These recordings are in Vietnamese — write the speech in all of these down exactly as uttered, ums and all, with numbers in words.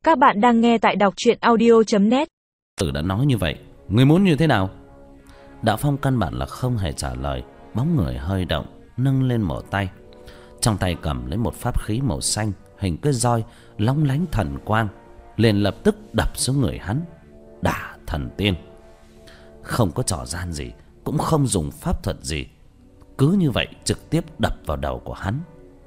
Các bạn đang nghe tại đọc truyện audio chấm net. Tử đã nói như vậy, người muốn như thế nào? Đạo Phong căn bản là không hề trả lời. Bóng người hơi động, nâng lên một tay, trong tay cầm lấy một pháp khí màu xanh, hình cái roi lóng lánh thần quang, liền lập tức đập xuống người hắn. Đả Thần Tiên. Không có trò gian gì, cũng không dùng pháp thuật gì, cứ như vậy trực tiếp đập vào đầu của hắn.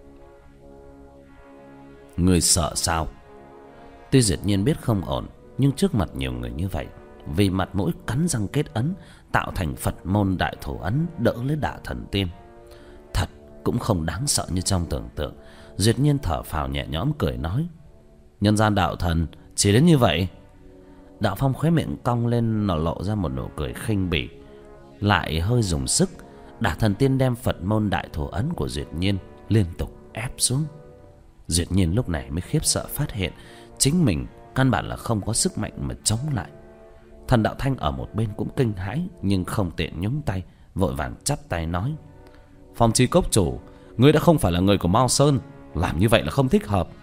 Người sợ sao? Tuy Duyệt Nhiên biết không ổn, nhưng trước mặt nhiều người như vậy, vì mặt mũi cắn răng kết ấn, tạo thành Phật môn đại thủ ấn đỡ lấy Đả Thần Tiên. Thật cũng không đáng sợ như trong tưởng tượng. Duyệt Nhiên thở phào nhẹ nhõm cười nói: nhân gian đạo thần chỉ đến như vậy. Đạo Phong khóe miệng cong lên, nó lộ ra một nụ cười khinh bỉ, lại hơi dùng sức. Đả Thần Tiên đem Phật môn đại thủ ấn của Duyệt Nhiên liên tục ép xuống. Duyệt Nhiên lúc này mới khiếp sợ phát hiện chính mình căn bản là không có sức mạnh mà chống lại. Thần Đạo Thanh ở một bên cũng kinh hãi, nhưng không tiện nhúng tay, vội vàng chắp tay nói: Phong Chi Cốc chủ, ngươi đã không phải là người của Mao Sơn, làm như vậy là không thích hợp.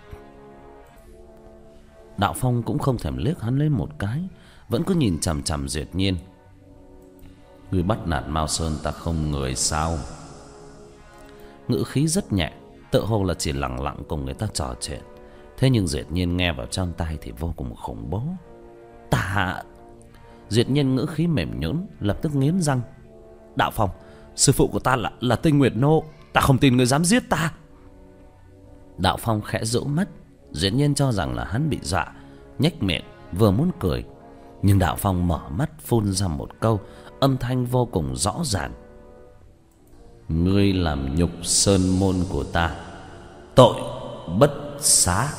Đạo Phong cũng không thèm liếc hắn lên một cái, vẫn cứ nhìn chằm chằm Duyệt Nhiên. Ngươi bắt nạt Mao Sơn ta không người sao? Ngữ khí rất nhẹ, tựa hồ là chỉ lặng lặng cùng người ta trò chuyện. Thế nhưng Duyệt Nhiên nghe vào trong tai thì vô cùng khủng bố. Ta... Duyệt Nhiên ngữ khí mềm nhũn, lập tức nghiến răng: Đạo Phong, sư phụ của ta là là Tinh Nguyệt Nô, ta không tin người dám giết ta. Đạo Phong khẽ rũ mắt. Duyệt Nhiên cho rằng là hắn bị dọa, nhếch miệng vừa muốn cười, nhưng Đạo Phong mở mắt phun ra một câu, âm thanh vô cùng rõ ràng: ngươi làm nhục sơn môn của ta, tội bất xá.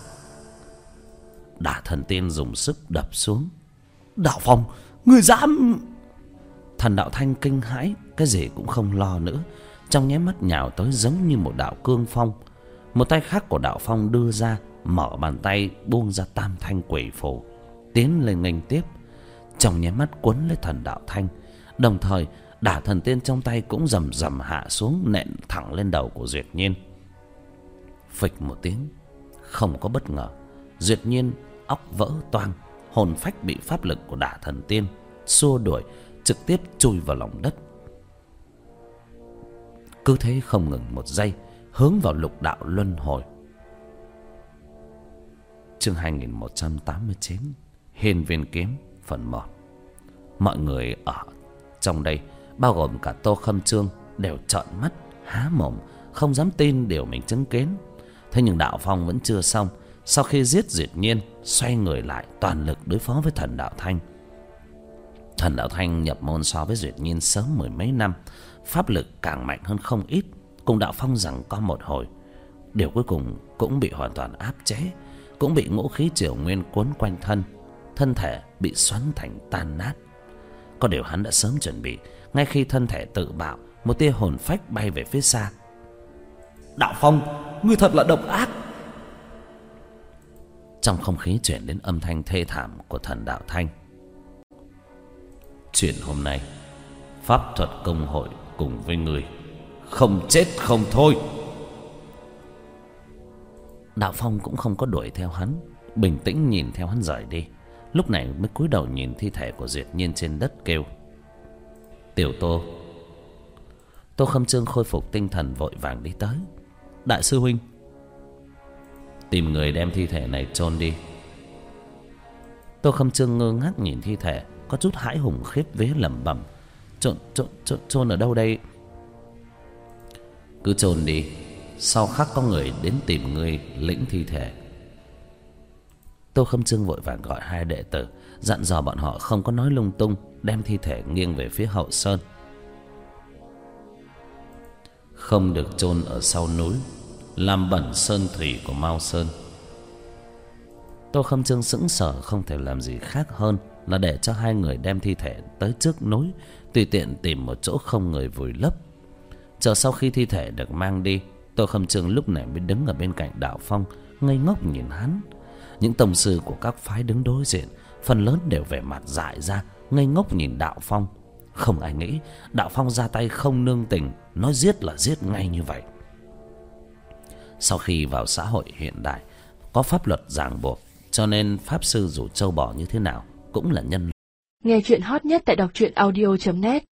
Đả Thần Tiên dùng sức đập xuống. Đạo Phong, ngươi dám... Thần Đạo Thanh kinh hãi, cái gì cũng không lo nữa, trong nháy mắt nhào tới giống như một đạo cương phong. Một tay khác của Đạo Phong đưa ra, mở bàn tay buông ra tam thanh quỷ phù, tiến lên nghênh tiếp. Trong nháy mắt quấn lấy Thần Đạo Thanh, đồng thời Đả Thần Tiên trong tay cũng rầm rầm hạ xuống, nện thẳng lên đầu của Duyệt Nhiên. Phịch một tiếng, không có bất ngờ, Duyệt Nhiên óc vỡ toang, hồn phách bị pháp lực của Đả Thần Tiên xua đuổi, trực tiếp chui vào lòng đất. Cứ thế không ngừng một giây, hướng vào lục đạo luân hồi. Chương hai nghìn một trăm tám mươi chín, Hiên Viên Kiếm phần một. Mọi người ở trong đây, bao gồm cả Tô Khâm Chương, đều trợn mắt há mồm, không dám tin điều mình chứng kiến. Thế nhưng Đạo Phong vẫn chưa xong. Sau khi giết Duyệt Nhiên, xoay người lại toàn lực đối phó với Thần Đạo Thanh. Thần Đạo Thanh nhập môn so với Duyệt Nhiên sớm mười mấy năm, pháp lực càng mạnh hơn không ít, cùng Đạo Phong giằng co một hồi, điều cuối cùng cũng bị hoàn toàn áp chế, cũng bị ngũ khí triều nguyên cuốn quanh thân, thân thể bị xoắn thành tan nát. Có điều hắn đã sớm chuẩn bị, ngay khi thân thể tự bạo, một tia hồn phách bay về phía xa. Đạo Phong, ngươi thật là độc ác. Trong không khí chuyển đến âm thanh thê thảm của Thần Đạo Thanh. Chuyện hôm nay, pháp thuật công hội cùng với người, không chết không thôi. Đạo Phong cũng không có đuổi theo hắn, bình tĩnh nhìn theo hắn rời đi. Lúc này mới cúi đầu nhìn thi thể của Duyệt Nhiên trên đất, kêu: Tiểu Tô. Tô Khâm Chương khôi phục tinh thần vội vàng đi tới: Đại sư huynh. Tìm người đem thi thể này chôn đi. Tô Khâm Chương ngơ ngác nhìn thi thể, có chút hãi hùng khiếp vía, lẩm bẩm: Chôn chôn chôn chôn ở đâu đây? Cứ chôn đi, sau khắc có người đến tìm ngươi lĩnh thi thể. Tô Khâm Chương vội vàng gọi hai đệ tử, dặn dò bọn họ không có nói lung tung, đem thi thể nghiêng về phía hậu sơn, không được chôn ở sau núi, làm bẩn sơn thủy của Mao Sơn. Tô Khâm Chương sững sờ, không thể làm gì khác hơn là để cho hai người đem thi thể tới trước núi, tùy tiện tìm một chỗ không người vùi lấp. Chờ sau khi thi thể được mang đi, Tô Khâm Chương lúc này mới đứng ở bên cạnh Đạo Phong, ngây ngốc nhìn hắn. Những tông sư của các phái đứng đối diện, phần lớn đều vẻ mặt dại ra, ngây ngốc nhìn Đạo Phong. Không ai nghĩ Đạo Phong ra tay không nương tình, nói giết là giết ngay như vậy. Sau khi vào xã hội hiện đại, có pháp luật ràng buộc, cho nên pháp sư dù trâu bò như thế nào cũng là nhân. Nghe chuyện hot nhất tại đọc truyện audio chấm net.